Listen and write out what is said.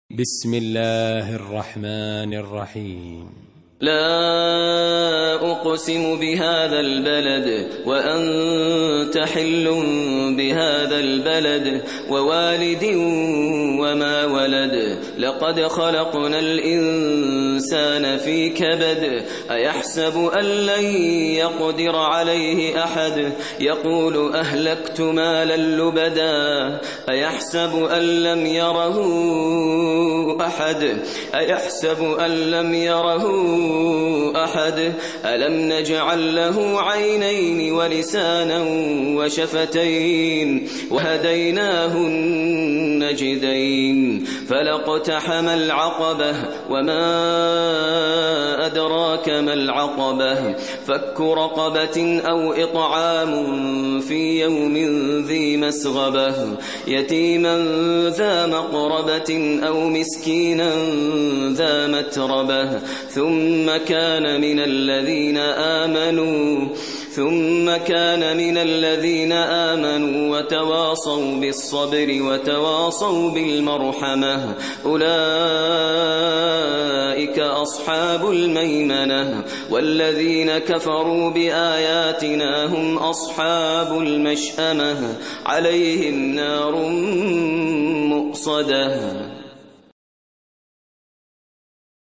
بسم الله الرحمن الرحيم. لا أقسم بهذا البلد وأنت حل بهذا البلد ووالد وما ولد لقد خلقنا الإنسان في كبد أيحسب أن لن يقدر عليه أحد يقول أهلكت مالا لبدا أيحسب أن لم يره أحد ألم نجعل له عينين ولسانا وشفتين وهديناه النجدين فلاقتحم العقبة وما أدراك ما العقبة فك رقبة أو إطعام في يوم ذي مسغبة يتيما ذا مقربة أو مسكينا ذا متربة ثم كان من الذين آمنوا وتواصوا بالصبر وتواصوا بالمرحمة أولئك أصحاب الميمنة والذين كفروا بآياتنا هم أصحاب المشأمة عليهم نار مؤصدة.